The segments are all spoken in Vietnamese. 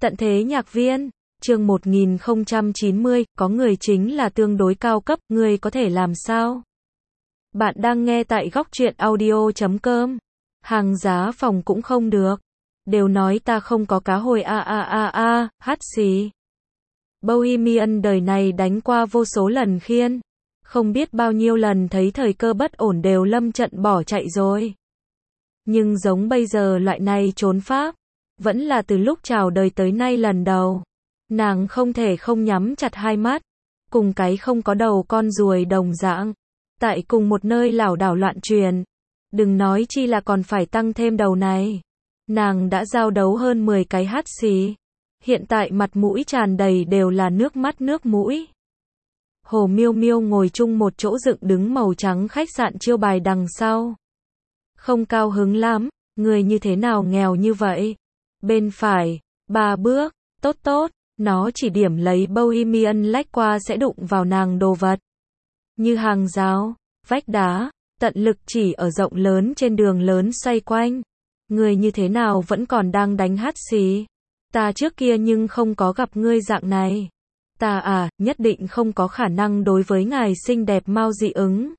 Tận thế nhạc viên, chương 1090, có người chính là tương đối cao cấp, người có thể làm sao? Bạn đang nghe tại góc truyện audio.com. Hàng giá phòng cũng không được. Đều nói ta không có cá hồi hát xì. Bohemian đời này đánh qua vô số lần khiên. Không biết bao nhiêu lần thấy thời cơ bất ổn đều lâm trận bỏ chạy rồi. Nhưng giống bây giờ loại này trốn pháp, vẫn là từ lúc chào đời tới nay lần đầu. Nàng không thể không nhắm chặt hai mắt, cùng cái không có đầu con ruồi đồng dạng, tại cùng một nơi lảo đảo loạn truyền. Đừng nói chi là còn phải tăng thêm đầu này. Nàng đã giao đấu hơn 10 cái hát xì. Hiện tại mặt mũi tràn đầy đều là nước mắt nước mũi. Hồ Miêu Miêu ngồi chung một chỗ dựng đứng màu trắng khách sạn chiêu bài đằng sau. Không cao hứng lắm, người như thế nào nghèo như vậy? Bên phải, 3 bước, tốt tốt, nó chỉ điểm lấy Bohemian lách qua sẽ đụng vào nàng đồ vật. Như hàng rào, vách đá, tận lực chỉ ở rộng lớn trên đường lớn xoay quanh. Người như thế nào vẫn còn đang đánh hát xì? Ta trước kia nhưng không có gặp ngươi dạng này. Ta nhất định không có khả năng đối với ngài xinh đẹp mau dị ứng.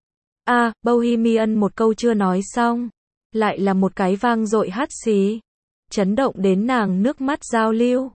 Bohemian một câu chưa nói xong, lại là một cái vang dội hát xì, chấn động đến nàng nước mắt giao lưu.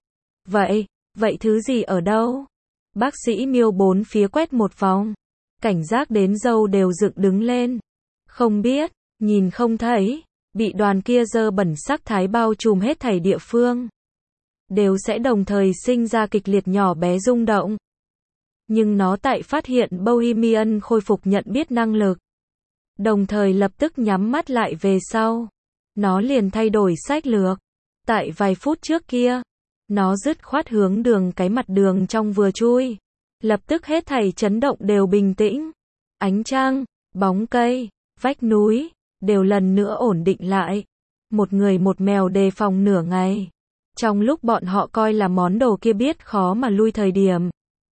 Vậy thứ gì ở đâu? Bác sĩ Miêu bốn phía quét một vòng, cảnh giác đến râu đều dựng đứng lên. Không biết, nhìn không thấy, bị đoàn kia dơ bẩn sắc thái bao trùm hết thảy địa phương, đều sẽ đồng thời sinh ra kịch liệt nhỏ bé rung động. Nhưng nó tại phát hiện Bohemian khôi phục nhận biết năng lực, đồng thời lập tức nhắm mắt lại về sau, nó liền thay đổi sách lược. Tại vài phút trước kia, nó dứt khoát hướng đường cái mặt đường trong vừa chui. Lập tức hết thảy chấn động đều bình tĩnh. Ánh trăng, bóng cây, vách núi, đều lần nữa ổn định lại. Một người một mèo đề phòng nửa ngày. Trong lúc bọn họ coi là món đồ kia biết khó mà lui thời điểm,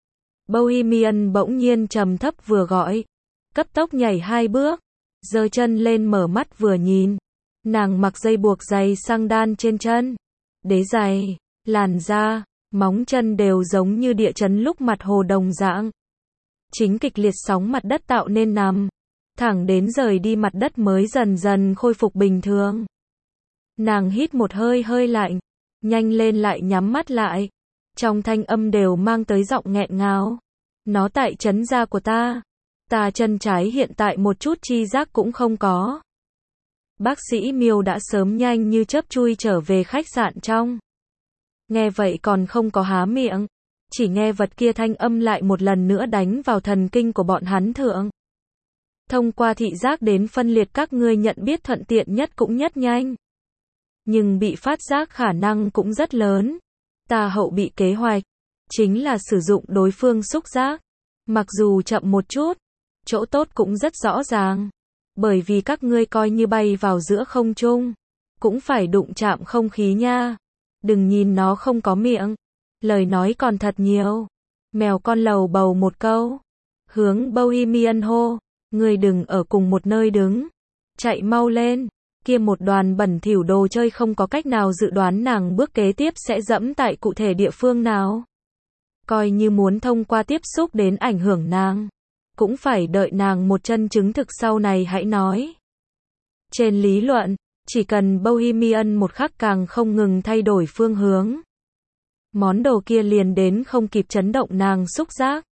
Bohemian bỗng nhiên trầm thấp vừa gọi, cấp tốc nhảy 2 bước, giơ chân lên mở mắt vừa nhìn. Nàng mặc dây buộc giày xăng đan trên chân, đế giày, làn da, móng chân đều giống như địa chấn lúc mặt hồ đồng dạng. Chính kịch liệt sóng mặt đất tạo nên nằm, thẳng đến rời đi mặt đất mới dần dần khôi phục bình thường. Nàng hít một hơi hơi lạnh, nhanh lên lại nhắm mắt lại. Trong thanh âm đều mang tới giọng nghẹn ngào. Nó tại chấn da của ta. Ta chân trái hiện tại một chút chi giác cũng không có. Bác sĩ Miêu đã sớm nhanh như chớp chui trở về khách sạn trong. Nghe vậy còn không có há miệng. Chỉ nghe vật kia thanh âm lại một lần nữa đánh vào thần kinh của bọn hắn thượng. Thông qua thị giác đến phân liệt các ngươi nhận biết thuận tiện nhất cũng nhất nhanh. Nhưng bị phát giác khả năng cũng rất lớn. Ta hậu bị kế hoạch, chính là sử dụng đối phương xúc giác. Mặc dù chậm một chút, chỗ tốt cũng rất rõ ràng. Bởi vì các ngươi coi như bay vào giữa không trung, cũng phải đụng chạm không khí nha. Đừng nhìn nó không có miệng, lời nói còn thật nhiều. Mèo con lầu bầu một câu, hướng Bohemian hô, ngươi đừng ở cùng một nơi đứng, chạy mau lên. Kia một đoàn bẩn thỉu đồ chơi không có cách nào dự đoán nàng bước kế tiếp sẽ dẫm tại cụ thể địa phương nào. Coi như muốn thông qua tiếp xúc đến ảnh hưởng nàng, cũng phải đợi nàng một chân chứng thực sau này hãy nói. Trên lý luận, chỉ cần Bohemian một khắc càng không ngừng thay đổi phương hướng, món đồ kia liền đến không kịp chấn động nàng xúc giác.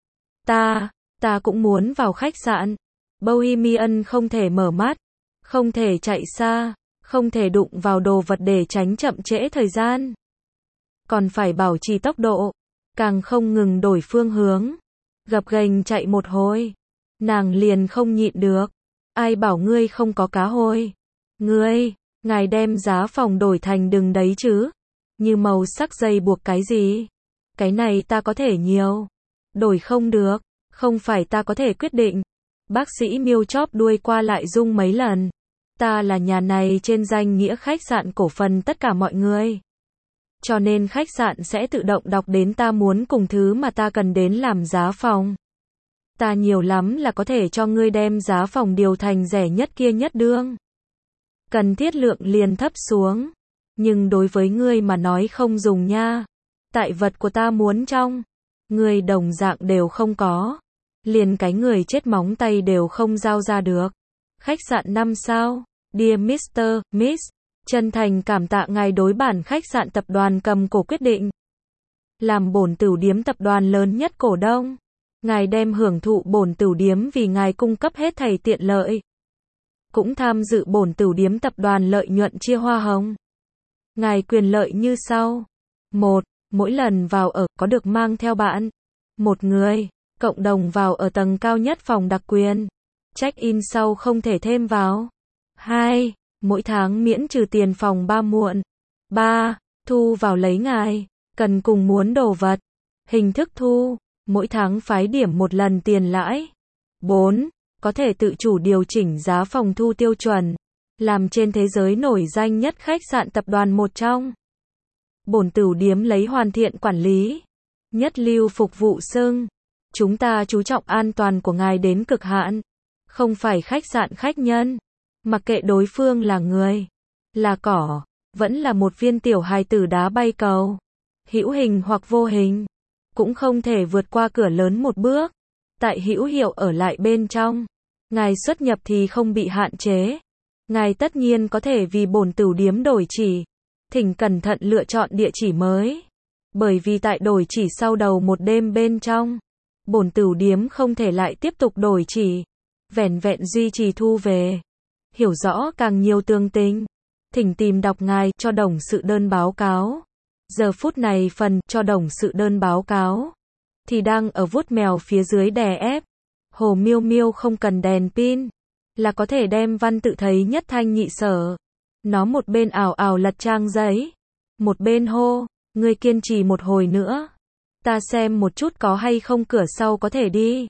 Ta cũng muốn vào khách sạn. Bohemian không thể mở mắt, không thể chạy xa, không thể đụng vào đồ vật để tránh chậm trễ thời gian. Còn phải bảo trì tốc độ, càng không ngừng đổi phương hướng. Gập ghềnh chạy một hồi, nàng liền không nhịn được. Ai bảo ngươi không có cá hồi? Ngài đem giá phòng đổi thành đừng đấy chứ. Như màu sắc dây buộc cái gì? Cái này ta có thể nhiều. Đổi không được, không phải ta có thể quyết định. Bác sĩ Miêu chóp đuôi qua lại rung mấy lần. Ta là nhà này trên danh nghĩa khách sạn cổ phần tất cả mọi người. Cho nên khách sạn sẽ tự động đọc đến ta muốn cùng thứ mà ta cần đến làm giá phòng. Ta nhiều lắm là có thể cho ngươi đem giá phòng điều thành rẻ nhất kia nhất đương. Cần thiết lượng liền thấp xuống. Nhưng đối với ngươi mà nói không dùng nha. Tại vật của ta muốn trong, ngươi đồng dạng đều không có. Liền cái người chết móng tay đều không giao ra được. Khách sạn 5 sao, Dear Mr. Miss, chân thành cảm tạ ngài đối bản khách sạn tập đoàn cầm cổ quyết định. Làm bổn tửu điếm tập đoàn lớn nhất cổ đông. Ngài đem hưởng thụ bổn tửu điếm vì ngài cung cấp hết thảy tiện lợi. Cũng tham dự bổn tửu điếm tập đoàn lợi nhuận chia hoa hồng. Ngài quyền lợi như sau. 1. Mỗi lần vào ở có được mang theo bạn. Một người, cộng đồng vào ở tầng cao nhất phòng đặc quyền. Check-in sau không thể thêm vào. 2. Mỗi tháng miễn trừ tiền phòng 3 muộn. 3. Thu vào lấy ngài cần cùng muốn đồ vật. Hình thức thu, mỗi tháng phái điểm một lần tiền lãi. 4. Có thể tự chủ điều chỉnh giá phòng thu tiêu chuẩn. Làm trên thế giới nổi danh nhất khách sạn tập đoàn một trong. Bổn tửu điếm lấy hoàn thiện quản lý. Nhất lưu phục vụ xưng. Chúng ta chú trọng an toàn của ngài đến cực hạn. Không phải khách sạn khách nhân. Mặc kệ đối phương là người, là cỏ, vẫn là một viên tiểu hài tử đá bay cầu. Hữu hình hoặc vô hình. Cũng không thể vượt qua cửa lớn một bước. Tại hữu hiệu ở lại bên trong. Ngài xuất nhập thì không bị hạn chế. Ngài tất nhiên có thể vì bổn tửu điếm đổi chỉ. Thỉnh cẩn thận lựa chọn địa chỉ mới. Bởi vì tại đổi chỉ sau đầu một đêm bên trong, bổn tửu điếm không thể lại tiếp tục đổi chỉ. Vẻn vẹn duy trì thu về. Hiểu rõ càng nhiều tường tình. Thỉnh tìm đọc ngài cho đồng sự đơn báo cáo. Giờ phút này phần cho đồng sự đơn báo cáo thì đang ở vuốt mèo phía dưới đè ép. Hồ Miêu Miêu không cần đèn pin là có thể đem văn tự thấy nhất thanh nhị sở. Nó một bên ảo ảo lật trang giấy, một bên hô, ngươi kiên trì một hồi nữa. Ta xem một chút có hay không cửa sau có thể đi.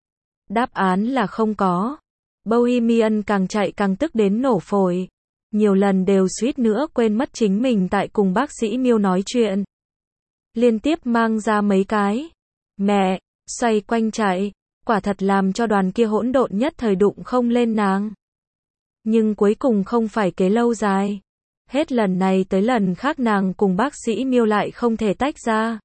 Đáp án là không có. Bohemian càng chạy càng tức đến nổ phổi. Nhiều lần đều suýt nữa quên mất chính mình tại cùng bác sĩ Miêu nói chuyện. Liên tiếp mang ra mấy cái. Mẹ, xoay quanh chạy. Quả thật làm cho đoàn kia hỗn độn nhất thời đụng không lên nàng. Nhưng cuối cùng không phải kế lâu dài. Hết lần này tới lần khác nàng cùng bác sĩ Miêu lại không thể tách ra.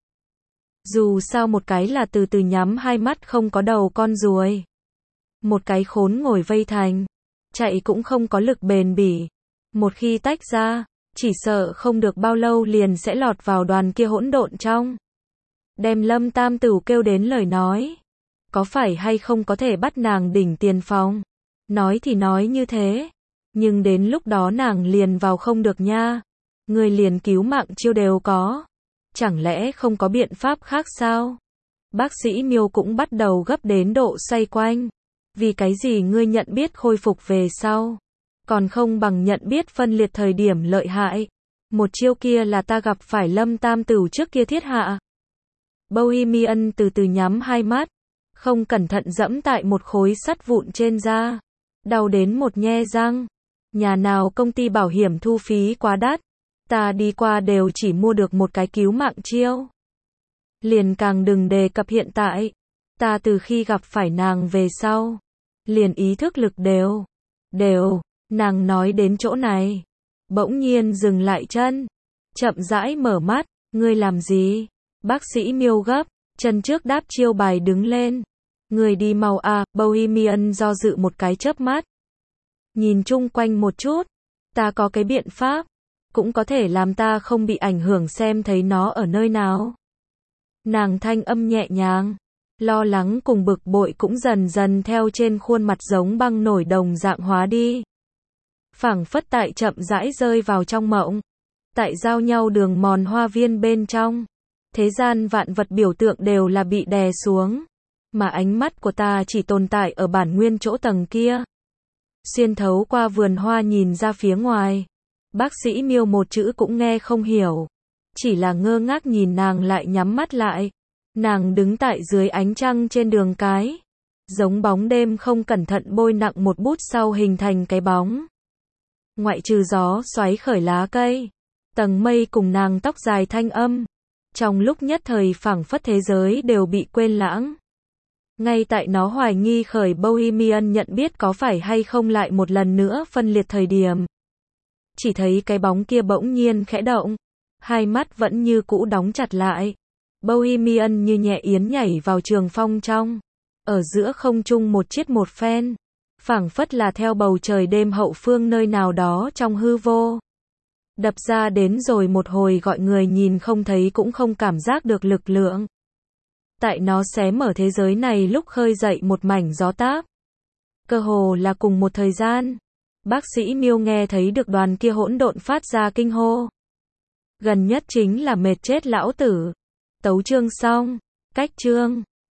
Dù sao một cái là từ từ nhắm hai mắt không có đầu con ruồi. Một cái khốn ngồi vây thành. Chạy cũng không có lực bền bỉ. Một khi tách ra, chỉ sợ không được bao lâu liền sẽ lọt vào đoàn kia hỗn độn trong. Đem Lâm Tam Tửu kêu đến lời nói. Có phải hay không có thể bắt nàng đỉnh tiền phòng? Nói thì nói như thế. Nhưng đến lúc đó nàng liền vào không được nha. Người liền cứu mạng chiêu đều có. Chẳng lẽ không có biện pháp khác sao? Bác sĩ Miêu cũng bắt đầu gấp đến độ xoay quanh. Vì cái gì ngươi nhận biết khôi phục về sau? Còn không bằng nhận biết phân liệt thời điểm lợi hại. Một chiêu kia là ta gặp phải Lâm Tam Tửu trước kia thiết hạ. Bohemian từ từ nhắm hai mắt. Không cẩn thận dẫm tại một khối sắt vụn trên da. Đau đến một nhe răng. Nhà nào công ty bảo hiểm thu phí quá đắt. Ta đi qua đều chỉ mua được một cái cứu mạng chiêu. Liền càng đừng đề cập hiện tại. Ta từ khi gặp phải nàng về sau. Liền ý thức lực đều. Nàng nói đến chỗ này. Bỗng nhiên dừng lại chân. Chậm rãi mở mắt. Ngươi làm gì? Bác sĩ Miêu gấp. Chân trước đáp chiêu bài đứng lên. Người đi mau à, Bohemian do dự một cái chớp mắt. Nhìn chung quanh một chút. Ta có cái biện pháp. Cũng có thể làm ta không bị ảnh hưởng xem thấy nó ở nơi nào. Nàng thanh âm nhẹ nhàng. Lo lắng cùng bực bội cũng dần dần theo trên khuôn mặt giống băng nổi đồng dạng hóa đi. Phảng phất tại chậm rãi rơi vào trong mộng. Tại giao nhau đường mòn hoa viên bên trong. Thế gian vạn vật biểu tượng đều là bị đè xuống. Mà ánh mắt của ta chỉ tồn tại ở bản nguyên chỗ tầng kia. Xuyên thấu qua vườn hoa nhìn ra phía ngoài. Bác sĩ Miêu một chữ cũng nghe không hiểu. Chỉ là ngơ ngác nhìn nàng lại nhắm mắt lại. Nàng đứng tại dưới ánh trăng trên đường cái. Giống bóng đêm không cẩn thận bôi nặng một bút sau hình thành cái bóng. Ngoại trừ gió xoáy khởi lá cây. Tầng mây cùng nàng tóc dài thanh âm. Trong lúc nhất thời phảng phất thế giới đều bị quên lãng. Ngay tại nó hoài nghi khởi Bohemian nhận biết có phải hay không lại một lần nữa phân liệt thời điểm. chỉ thấy cái bóng kia bỗng nhiên khẽ động. Hai mắt vẫn như cũ đóng chặt lại. Bohemian như nhẹ yến nhảy vào trường phong trong. Ở giữa không trung một chiết một phen. Phảng phất là theo bầu trời đêm hậu phương nơi nào đó trong hư vô. Đập ra đến rồi một hồi gọi người nhìn không thấy cũng không cảm giác được lực lượng. Tại nó xé mở thế giới này lúc khơi dậy một mảnh gió táp. Cơ hồ là cùng một thời gian. Bác sĩ Miêu nghe thấy được đoàn kia hỗn độn phát ra kinh hô. Gần nhất chính là mệt chết lão tử. Tấu chương xong. Cách chương.